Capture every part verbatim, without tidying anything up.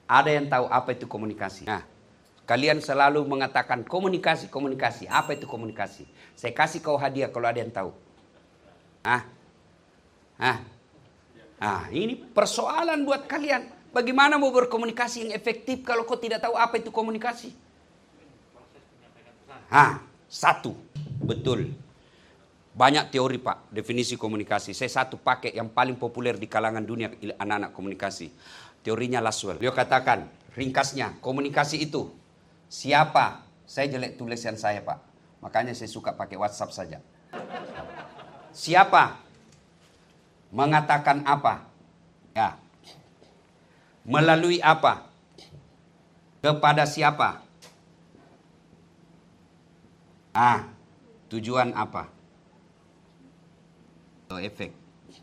Ada yang tahu apa itu komunikasi? Nah, kalian selalu mengatakan komunikasi, komunikasi. Apa itu komunikasi? Saya kasih kau hadiah kalau ada yang tahu. Ah, ah, ah, ini persoalan buat kalian. Bagaimana mau berkomunikasi yang efektif kalau kau tidak tahu apa itu komunikasi? Ah, satu, betul. Banyak teori Pak, definisi komunikasi. Saya satu pakai yang paling populer di kalangan dunia anak-anak komunikasi. Teorinya Laswell. Beliau katakan, ringkasnya, komunikasi itu siapa? Saya jelek tulisan saya Pak. Makanya saya suka pakai WhatsApp saja. Siapa? Mengatakan apa? Ya. Melalui apa? Kepada siapa? Ah, tujuan apa? Efek.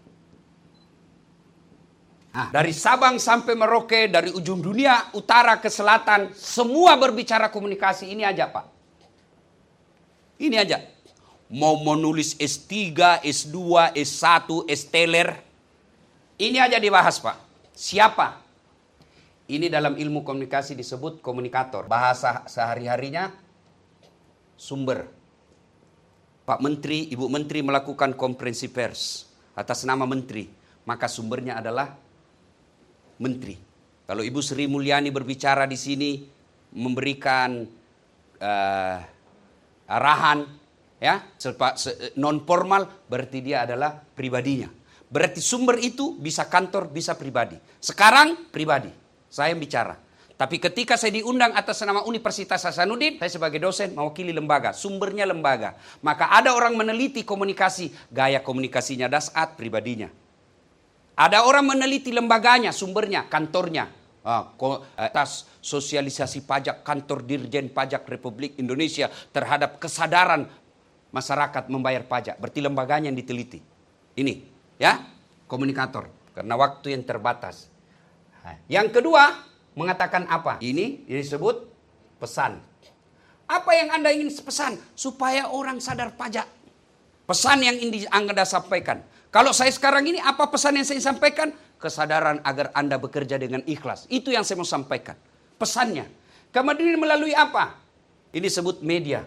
Nah, dari Sabang sampai Merauke, dari ujung dunia utara ke selatan, semua berbicara komunikasi. Ini aja Pak. Ini aja. Mau menulis S tiga, S dua, S satu, S teler. Ini aja dibahas Pak. Siapa? Ini dalam ilmu komunikasi disebut komunikator. Bahasa sehari-harinya sumber. Pak Menteri, Ibu Menteri melakukan konferensi pers atas nama Menteri. Maka sumbernya adalah Menteri. Kalau Ibu Sri Mulyani berbicara di sini memberikan uh, arahan, ya, non formal, berarti dia adalah pribadinya. Berarti sumber itu bisa kantor, bisa pribadi. Sekarang pribadi, saya yang bicara. Tapi ketika saya diundang atas nama Universitas Hasanuddin, saya sebagai dosen mewakili lembaga, sumbernya lembaga. Maka ada orang meneliti komunikasi, gaya komunikasinya Dasat, pribadinya. Ada orang meneliti lembaganya, sumbernya, kantornya. Atas sosialisasi pajak kantor Dirjen Pajak Republik Indonesia terhadap kesadaran masyarakat membayar pajak. Berarti lembaganya yang diteliti. Ini, ya, komunikator. Karena waktu yang terbatas. Yang kedua, mengatakan apa? Ini disebut pesan. Apa yang Anda ingin pesan? Supaya orang sadar pajak. Pesan yang ingin Anda sampaikan. Kalau saya sekarang ini, apa pesan yang saya sampaikan? Kesadaran agar Anda bekerja dengan ikhlas. Itu yang saya mau sampaikan. Pesannya. Kemudian melalui apa? Ini disebut media.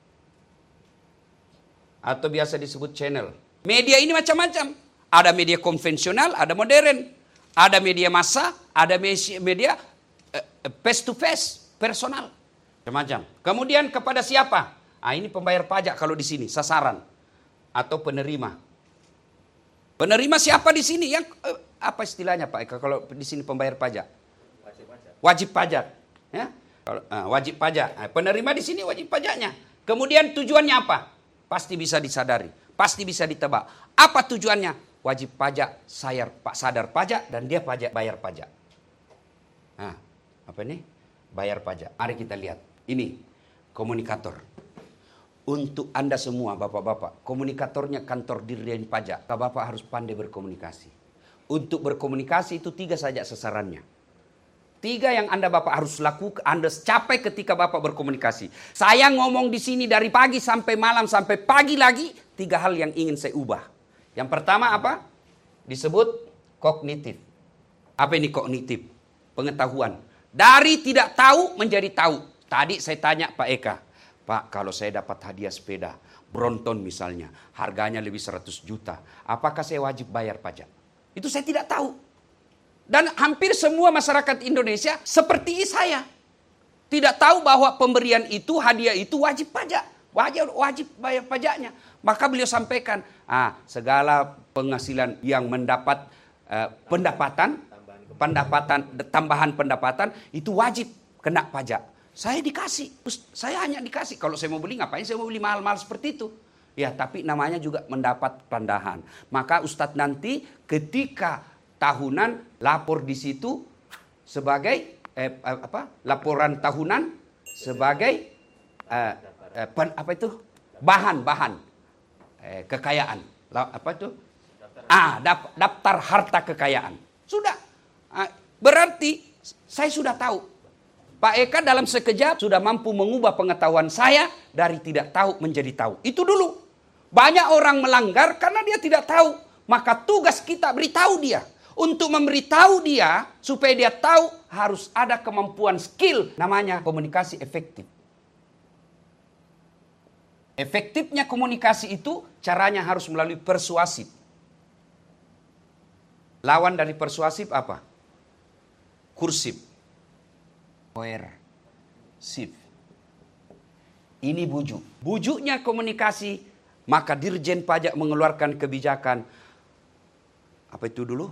Atau biasa disebut channel. Media ini macam-macam. Ada media konvensional, ada modern. Ada media massa, ada media face to face, personal. Macam-macam. Kemudian kepada siapa? Ah, ini pembayar pajak kalau di sini, sasaran. Atau penerima. Penerima siapa di sini? Yang eh, apa istilahnya Pak Eka kalau di sini pembayar pajak? Wajib pajak. Wajib pajak, ya. Kalau eh, wajib pajak. Nah, penerima di sini wajib pajaknya. Kemudian tujuannya apa? Pasti bisa disadari, pasti bisa ditebak. Apa tujuannya? Wajib pajak, saya Pak sadar pajak dan dia pajak bayar pajak. Nah, apa ini? Bayar pajak. Mari kita lihat. Ini komunikator. Untuk Anda semua Bapak-bapak, komunikatornya kantor Dirjen Pajak. Bapak harus pandai berkomunikasi. Untuk berkomunikasi itu tiga saja sasarannya. Tiga yang Anda Bapak harus lakukan, Anda capai ketika Bapak berkomunikasi. Saya ngomong di sini dari pagi sampai malam sampai pagi lagi, tiga hal yang ingin saya ubah. Yang pertama apa? Disebut kognitif. Apa ini kognitif? Pengetahuan. Dari tidak tahu menjadi tahu. Tadi saya tanya Pak Eka. Pak, kalau saya dapat hadiah sepeda, Brompton misalnya, harganya lebih seratus juta. Apakah saya wajib bayar pajak? Itu saya tidak tahu. Dan hampir semua masyarakat Indonesia seperti saya. Tidak tahu bahwa pemberian itu, hadiah itu wajib pajak. Wajib, wajib bayar pajaknya. Maka beliau sampaikan, ah, segala penghasilan yang mendapat uh, pendapatan, pendapatan, tambahan pendapatan, itu wajib kena pajak. Saya dikasih, saya hanya dikasih. Kalau saya mau beli, ngapain saya mau beli mahal-mahal seperti itu? Ya, tapi namanya juga mendapat tambahan. Maka Ustadz nanti ketika tahunan lapor di situ sebagai eh, apa? Laporan tahunan sebagai eh, eh, pen, apa itu? Bahan-bahan eh, kekayaan. Apa itu? Ah, daftar harta kekayaan. Sudah. Ah, berarti saya sudah tahu. Pak Eka dalam sekejap sudah mampu mengubah pengetahuan saya dari tidak tahu menjadi tahu. Itu dulu. Banyak orang melanggar karena dia tidak tahu. Maka tugas kita beritahu dia. Untuk memberitahu dia, supaya dia tahu harus ada kemampuan skill, namanya komunikasi efektif. Efektifnya komunikasi itu caranya harus melalui persuasif. Lawan dari persuasif apa? Kursif. Coercive. Ini bujuk. Bujuknya komunikasi, maka Dirjen Pajak mengeluarkan kebijakan. Apa itu dulu?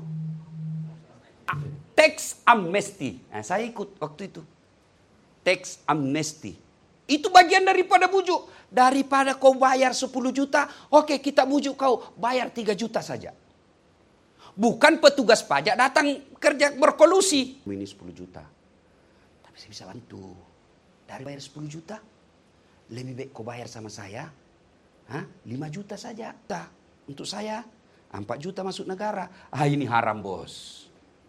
Tax amnesty. Nah, saya ikut waktu itu. Tax amnesty. Itu bagian daripada bujuk. Daripada kau bayar sepuluh juta, oke kita bujuk kau bayar tiga juta saja. Bukan petugas pajak datang kerja berkolusi. Ini sepuluh juta. Tapi saya bisa bantu. Dari bayar sepuluh juta, lebih baik kau bayar sama saya. Hah? lima juta saja. Nah, untuk saya, empat juta masuk negara. Ah, ini haram, bos.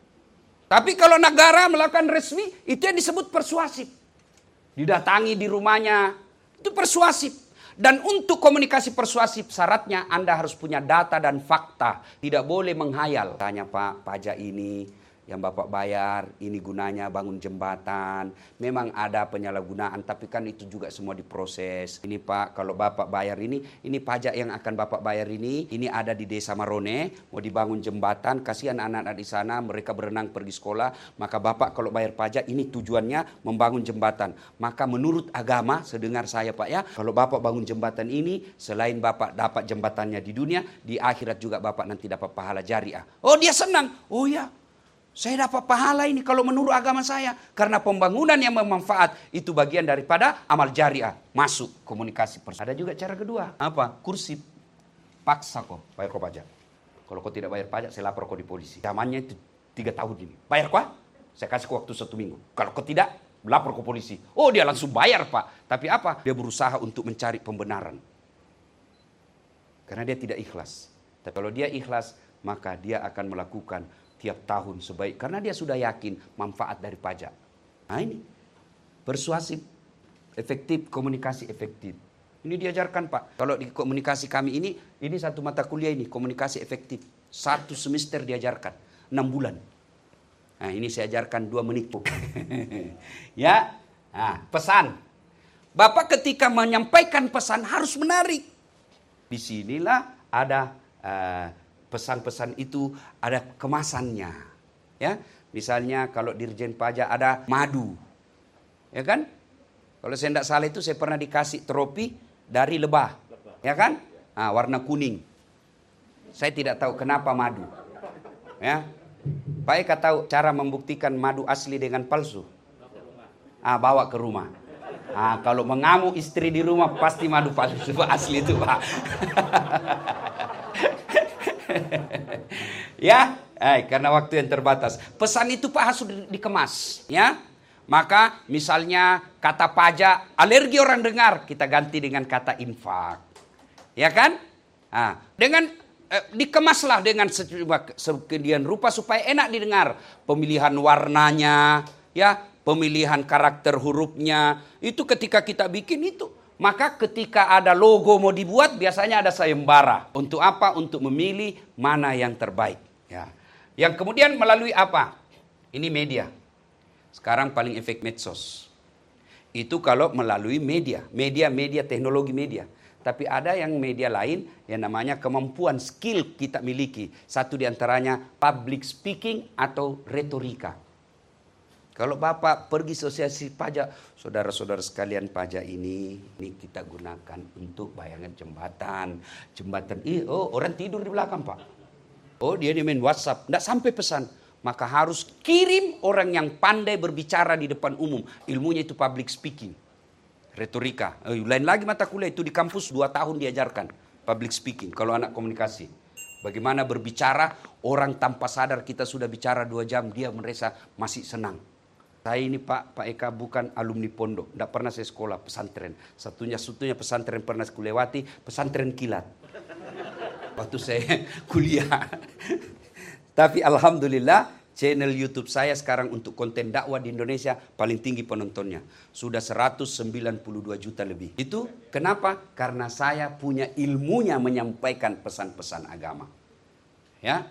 Tapi kalau negara melakukan resmi, itu yang disebut persuasif. Didatangi di rumahnya, itu persuasif. Dan untuk komunikasi persuasif syaratnya Anda harus punya data dan fakta. Tidak boleh menghayal. Tanya Pak, pajak ini yang Bapak bayar, ini gunanya bangun jembatan. Memang ada penyalahgunaan, tapi kan itu juga semua diproses. Ini Pak, kalau Bapak bayar ini, ini pajak yang akan Bapak bayar ini, ini ada di Desa Marone, mau dibangun jembatan, kasihan anak-anak di sana, mereka berenang pergi sekolah, maka Bapak kalau bayar pajak, ini tujuannya membangun jembatan. Maka menurut agama, sedengar saya Pak ya, kalau Bapak bangun jembatan ini, selain Bapak dapat jembatannya di dunia, di akhirat juga Bapak nanti dapat pahala jariah. Oh dia senang, oh ya. Saya dapat pahala ini kalau menurut agama saya. Karena pembangunan yang bermanfaat itu bagian daripada amal jariah. Masuk komunikasi persuasif. Ada juga cara kedua. Apa? Kursif. Paksa kok bayar kau pajak. Kalau kau tidak bayar pajak, saya lapor kau di polisi. Zamannya itu tiga tahun ini. Bayar kau? Saya kasih kau waktu satu minggu. Kalau kau tidak, lapor ke polisi. Oh dia langsung bayar Pak. Tapi apa? Dia berusaha untuk mencari pembenaran. Karena dia tidak ikhlas. Tapi kalau dia ikhlas, maka dia akan melakukan tiap tahun sebaik, karena dia sudah yakin manfaat dari pajak. Nah ini, persuasif, efektif, komunikasi efektif. Ini diajarkan Pak. Kalau di komunikasi kami ini, ini satu mata kuliah ini, komunikasi efektif. Satu semester diajarkan, enam bulan. Nah ini saya ajarkan dua menit. Ya, nah, pesan. Bapak ketika menyampaikan pesan harus menarik. Disinilah ada uh, pesan-pesan itu ada kemasannya, ya. Misalnya kalau Dirjen Pajak ada madu, ya kan? Kalau saya tidak salah itu saya pernah dikasih trofi dari lebah, ya kan? Nah, warna kuning. Saya tidak tahu kenapa madu, ya. Pak Eka tahu cara membuktikan madu asli dengan palsu? Ah, bawa ke rumah. Ah, kalau mengamuk istri di rumah pasti madu palsu asli itu Pak. Ya, eh, karena waktu yang terbatas. Pesan itu Pak harus dikemas, ya. Maka misalnya kata pajak, alergi orang dengar, kita ganti dengan kata infak, ya kan? Nah, dengan eh, dikemaslah dengan sekian rupa supaya enak didengar. Pemilihan warnanya, ya, pemilihan karakter hurufnya, itu ketika kita bikin itu. Maka ketika ada logo mau dibuat, biasanya ada sayembara. Untuk apa? Untuk memilih mana yang terbaik. Ya. Yang kemudian melalui apa? Ini media. Sekarang paling efek medsos. Itu kalau melalui media. Media-media, teknologi media. Tapi ada yang media lain yang namanya kemampuan, skill kita miliki. Satu diantaranya public speaking atau retorika. Kalau Bapak pergi asosiasi pajak, saudara-saudara sekalian pajak ini, ini kita gunakan untuk bayangan jembatan. Jembatan ini, oh orang tidur di belakang Pak. Oh dia main WhatsApp, tidak sampai pesan. Maka harus kirim orang yang pandai berbicara di depan umum. Ilmunya itu public speaking. Retorika. Eh, lain lagi mata kuliah itu di kampus dua tahun diajarkan. Public speaking, kalau anak komunikasi. Bagaimana berbicara, orang tanpa sadar kita sudah bicara dua jam, dia merasa masih senang. Saya ini Pak, Pak Eka bukan alumni pondok. Tidak pernah saya sekolah pesantren. Satunya-satunya pesantren pernah saya lewati, pesantren kilat. Waktu saya kuliah. Tapi Alhamdulillah, channel YouTube saya sekarang untuk konten dakwah di Indonesia paling tinggi penontonnya. Sudah seratus sembilan puluh dua juta lebih. Itu kenapa? Karena saya punya ilmunya menyampaikan pesan-pesan agama. Ya.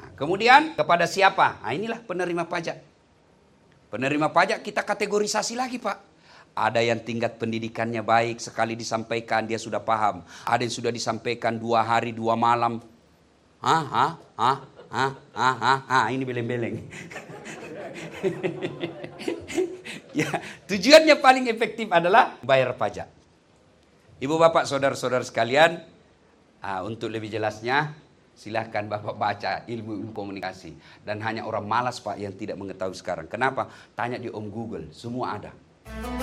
Nah, kemudian kepada siapa? Nah, inilah penerima pajak. Penerima pajak kita kategorisasi lagi, Pak. Ada yang tingkat pendidikannya baik, sekali disampaikan dia sudah paham. Ada yang sudah disampaikan dua hari dua malam. Hah, hah, hah, hah, hah, hah, hah. Ini beleng-beleng. Ya, tujuannya paling efektif adalah bayar pajak. Ibu bapak saudara-saudara sekalian, uh, untuk lebih jelasnya silahkan bapak baca ilmu komunikasi. Dan hanya orang malas Pak yang tidak mengetahui sekarang. Kenapa? Tanya di Om Google, semua ada.